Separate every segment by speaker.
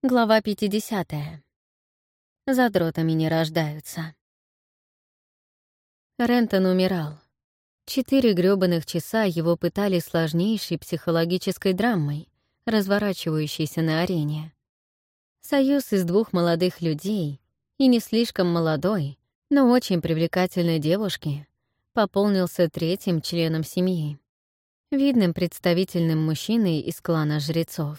Speaker 1: Глава 50. Задротами не рождаются. Рентон умирал. 4 грёбаных часа его пытали сложнейшей психологической драмой, разворачивающейся на арене. Союз из 2 молодых людей и не слишком молодой, но очень привлекательной девушки пополнился 3-м членом семьи, видным представительным мужчиной из клана жрецов.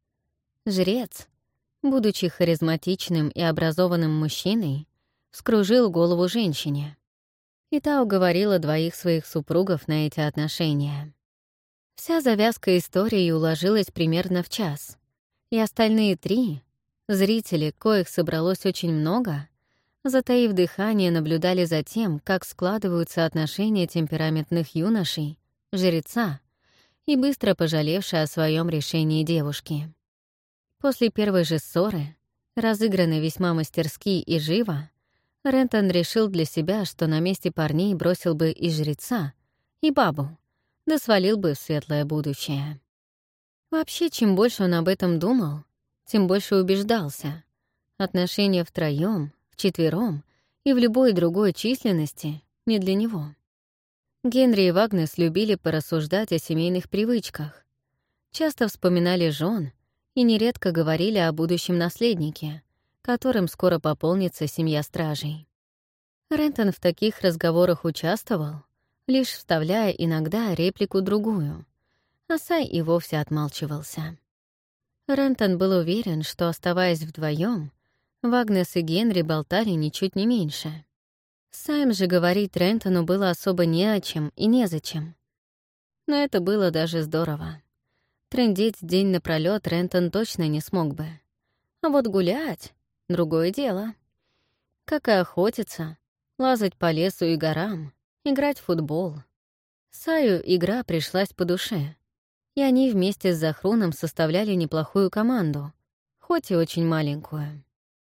Speaker 1: Жрец, будучи харизматичным и образованным мужчиной, вскружил голову женщине. И та уговорила 2 своих супругов на эти отношения. Вся завязка истории уложилась примерно в час, и остальные 3, зрители, коих собралось очень много, затаив дыхание, наблюдали за тем, как складываются отношения темпераментных юношей, жреца и быстро пожалевшей о своем решении девушки. После первой же ссоры, разыгранной весьма мастерски и живо, Рентон решил для себя, что на месте парней бросил бы и жреца, и бабу, да свалил бы в светлое будущее. Вообще, чем больше он об этом думал, тем больше убеждался. Отношения втроём, вчетвером и в любой другой численности не для него. Генри и Вагнес любили порассуждать о семейных привычках, часто вспоминали жен и нередко говорили о будущем наследнике, которым скоро пополнится семья стражей. Рентон в таких разговорах участвовал, лишь вставляя иногда реплику-другую, а Сай и вовсе отмалчивался. Рентон был уверен, что, оставаясь вдвоем, Вагнес и Генри болтали ничуть не меньше. Сайм же говорить Рентону было особо не о чем и незачем. Но это было даже здорово. Трындеть день напролёт Рентон точно не смог бы. А вот гулять — другое дело. Как и охотиться, лазать по лесу и горам, играть в футбол. Саю игра пришлась по душе, и они вместе с Захруном составляли неплохую команду, хоть и очень маленькую.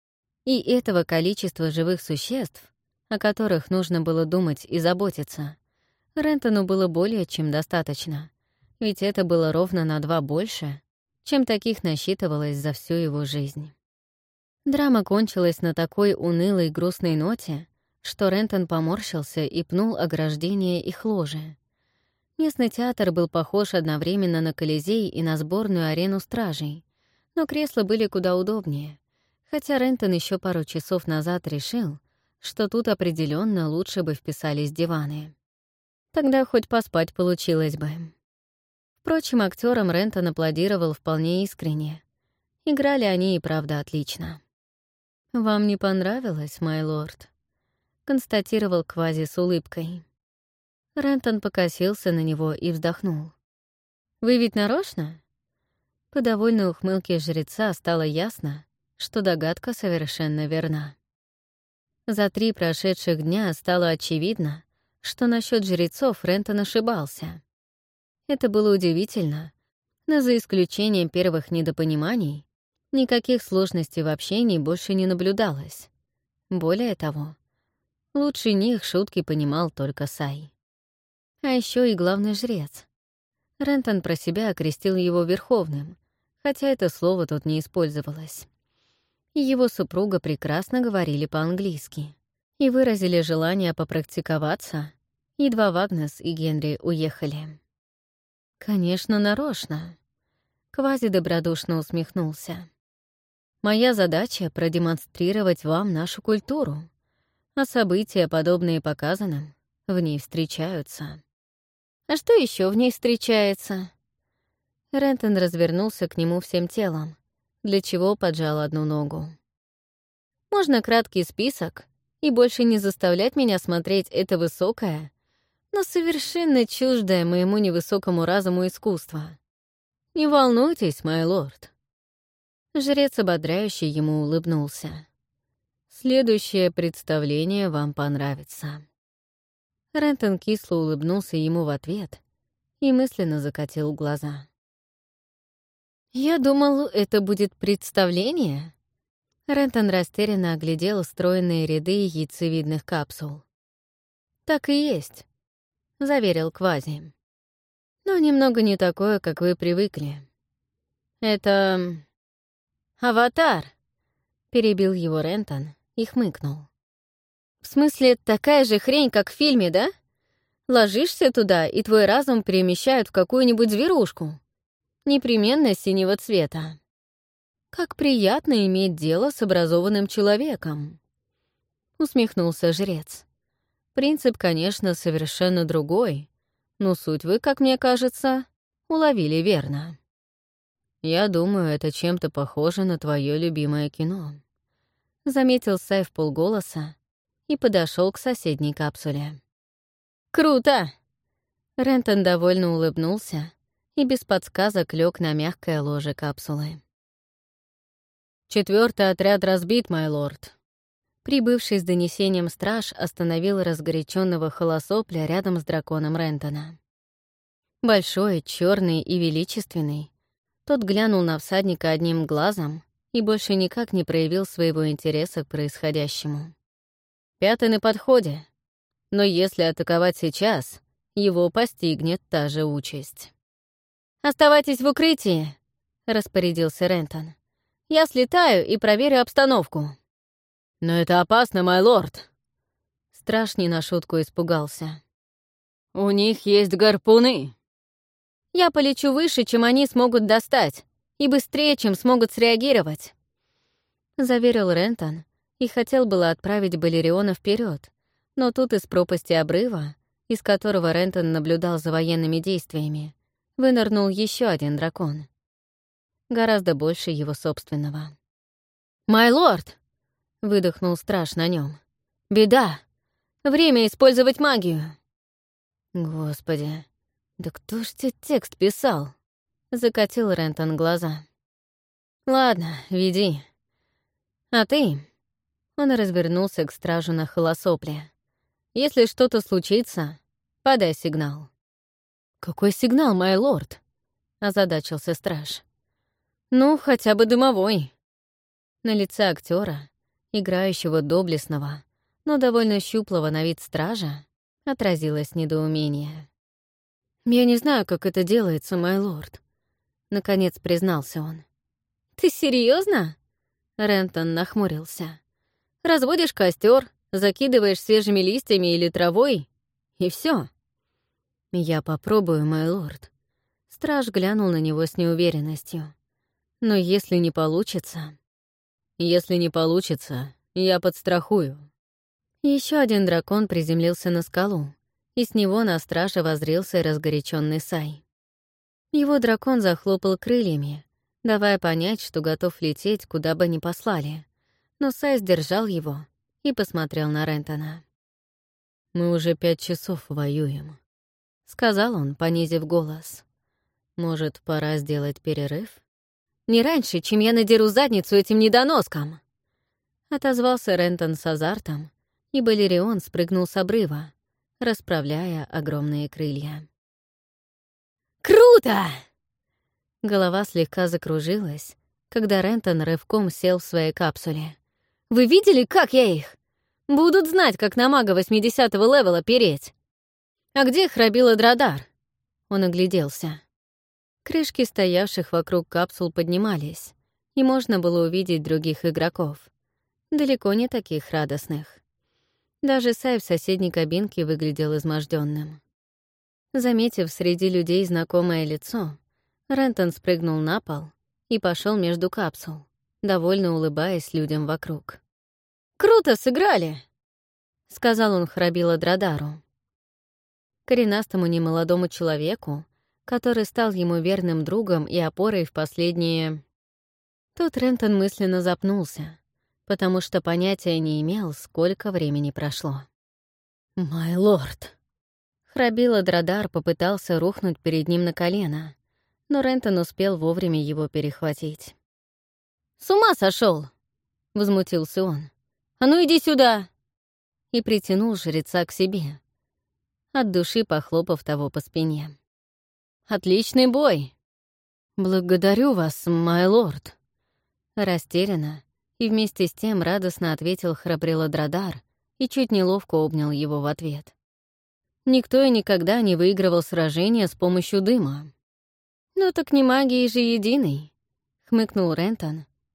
Speaker 1: И этого количества живых существ, о которых нужно было думать и заботиться, Рентону было более чем достаточно, ведь это было ровно на 2 больше, чем таких насчитывалось за всю его жизнь. Драма кончилась на такой унылой грустной ноте, что Рентон поморщился и пнул ограждение их ложи. Местный театр был похож одновременно на Колизей и на сборную арену стражей, но кресла были куда удобнее, хотя Рентон еще пару часов назад решил, что тут определенно лучше бы вписались диваны. Тогда хоть поспать получилось бы. Впрочем, актерам Рентон аплодировал вполне искренне. Играли они и правда отлично. «Вам не понравилось, май лорд?» — констатировал Квази с улыбкой. Рентон покосился на него и вздохнул. «Вы ведь нарочно?» По довольной ухмылке жреца стало ясно, что догадка совершенно верна. За 3 прошедших дня стало очевидно, что насчет жрецов Рентон ошибался. Это было удивительно, но за исключением первых недопониманий никаких сложностей в общении больше не наблюдалось. Более того, лучше них шутки понимал только Сай. А еще и главный жрец. Рентон про себя окрестил его Верховным, хотя это слово тут не использовалось. И его супруга прекрасно говорили по-английски и выразили желание попрактиковаться, едва Вагнес и Генри уехали. «Конечно, нарочно», — Квази добродушно усмехнулся. «Моя задача — продемонстрировать вам нашу культуру, а события, подобные показанным, в ней встречаются». «А что еще в ней встречается?» Рентон развернулся к нему всем телом, для чего поджал одну ногу. «Можно краткий список и больше не заставлять меня смотреть это высокое, но совершенно чуждое моему невысокому разуму искусство. Не волнуйтесь, май лорд». Жрец ободряюще ему улыбнулся. «Следующее представление вам понравится». Рентон кисло улыбнулся ему в ответ и мысленно закатил глаза. «Я думал, это будет представление?» Рентон растерянно оглядел стройные ряды яйцевидных капсул. «Так и есть», — заверил Квази. «Но немного не такое, как вы привыкли. Это... «Аватар!» — перебил его Рентон и хмыкнул. «В смысле, такая же хрень, как в фильме, да? Ложишься туда, и твой разум перемещают в какую-нибудь зверушку. Непременно синего цвета. Как приятно иметь дело с образованным человеком!» Усмехнулся жрец. «Принцип, конечно, совершенно другой, но суть вы, как мне кажется, уловили верно. Я думаю, это чем-то похоже на твое любимое кино», — заметил Сай вполголоса и подошел к соседней капсуле. «Круто!» Рентон довольно улыбнулся и без подсказок лег на мягкое ложе капсулы. «4-й отряд разбит, май лорд». Прибывший с донесением страж остановил разгоряченного холосопля рядом с драконом Рентона. Большой, черный и величественный, тот глянул на всадника одним глазом и больше никак не проявил своего интереса к происходящему. 5-й на подходе, но если атаковать сейчас, его постигнет та же участь. «Оставайтесь в укрытии», — распорядился Рентон. «Я слетаю и проверю обстановку». «Но это опасно, май лорд!» Страж не на шутку испугался. «У них есть гарпуны!» «Я полечу выше, чем они смогут достать, и быстрее, чем смогут среагировать», — заверил Рентон и хотел было отправить Балериона вперед, но тут из пропасти обрыва, из которого Рентон наблюдал за военными действиями, вынырнул еще один дракон. Гораздо больше его собственного. «Май лорд!» — выдохнул страж на нем. «Беда! Время использовать магию!» «Господи, да кто ж тебе текст писал?» — закатил Рентон глаза. «Ладно, веди. А ты...» — он развернулся к стражу на холосопле. «Если что-то случится, подай сигнал». «Какой сигнал, май лорд?» — озадачился страж. «Ну, хотя бы дымовой». На лице актера, играющего доблестного, но довольно щуплого на вид стража, отразилось недоумение. «Я не знаю, как это делается, май лорд», — наконец признался он. «Ты серьезно? Рентон нахмурился. «Разводишь костер, закидываешь свежими листьями или травой, и все. «Я попробую, май лорд». Страж глянул на него с неуверенностью. «Но если не получится...» «Если не получится, я подстрахую». Еще один дракон приземлился на скалу, и с него на страже воззрился разгоряченный Сай. Его дракон захлопал крыльями, давая понять, что готов лететь, куда бы ни послали. Но Сай сдержал его и посмотрел на Рентона. «Мы уже 5 часов воюем», — сказал он, понизив голос. «Может, пора сделать перерыв?» «Не раньше, чем я надеру задницу этим недоноскам!» Отозвался Рентон с азартом, и Балерион спрыгнул с обрыва, расправляя огромные крылья. «Круто!» Голова слегка закружилась, когда Рентон рывком сел в своей капсуле. «Вы видели, как я их? Будут знать, как на мага 80-го левела переть!» «А где храбила Драдар?» Он огляделся. Крышки стоявших вокруг капсул поднимались, и можно было увидеть других игроков. Далеко не таких радостных. Даже Сай в соседней кабинке выглядел измождённым. Заметив среди людей знакомое лицо, Рентон спрыгнул на пол и пошел между капсул, довольно улыбаясь людям вокруг. «Круто сыграли!» — сказал он храбило Драдару. Коренастому немолодому человеку, который стал ему верным другом и опорой в последние... Тут Рентон мысленно запнулся, потому что понятия не имел, сколько времени прошло. «Май лорд!» Храбило Драдар попытался рухнуть перед ним на колено, но Рентон успел вовремя его перехватить. «С ума сошел! Возмутился он. «А ну иди сюда!» И притянул жреца к себе, от души похлопав того по спине. «Отличный бой!» «Благодарю вас, май лорд!» Растерянно и вместе с тем радостно ответил храбрило Драдар и чуть неловко обнял его в ответ. Никто и никогда не выигрывал сражения с помощью дыма. «Ну так не магией же единой», — хмыкнул Рентон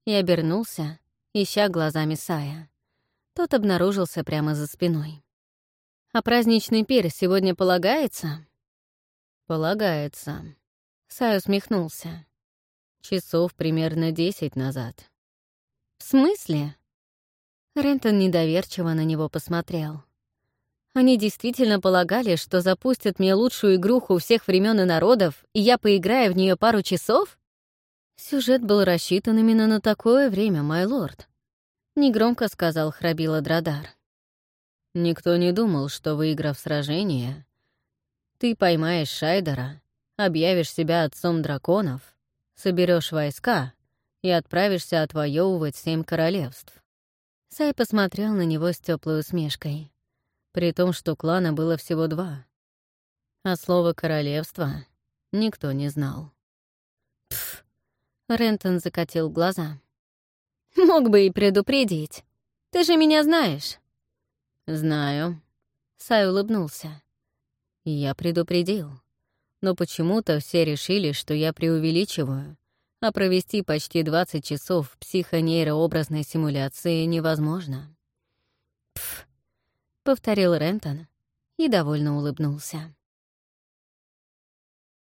Speaker 1: и обернулся, ища глазами Сая. Тот обнаружился прямо за спиной. «А праздничный пир сегодня полагается?» «Полагается». Сай усмехнулся. «Часов примерно 10 назад». «В смысле?» Рентон недоверчиво на него посмотрел. «Они действительно полагали, что запустят мне лучшую игруху всех времен и народов, и я поиграю в нее пару часов?» «Сюжет был рассчитан именно на такое время, май лорд», — негромко сказал Храбила Драдар. «Никто не думал, что, выиграв сражение, ты поймаешь Шайдера, объявишь себя отцом драконов, соберешь войска и отправишься отвоевывать 7 королевств». Сай посмотрел на него с теплой усмешкой, при том, что клана было всего 2, а слово «королевство» никто не знал. «Пф!» — Рентон закатил глаза. «Мог бы и предупредить. Ты же меня знаешь». «Знаю». Сай улыбнулся. «Я предупредил. Но почему-то все решили, что я преувеличиваю, а провести почти 20 часов в психонейрообразной симуляции невозможно». «Пф», — повторил Рентон и довольно улыбнулся.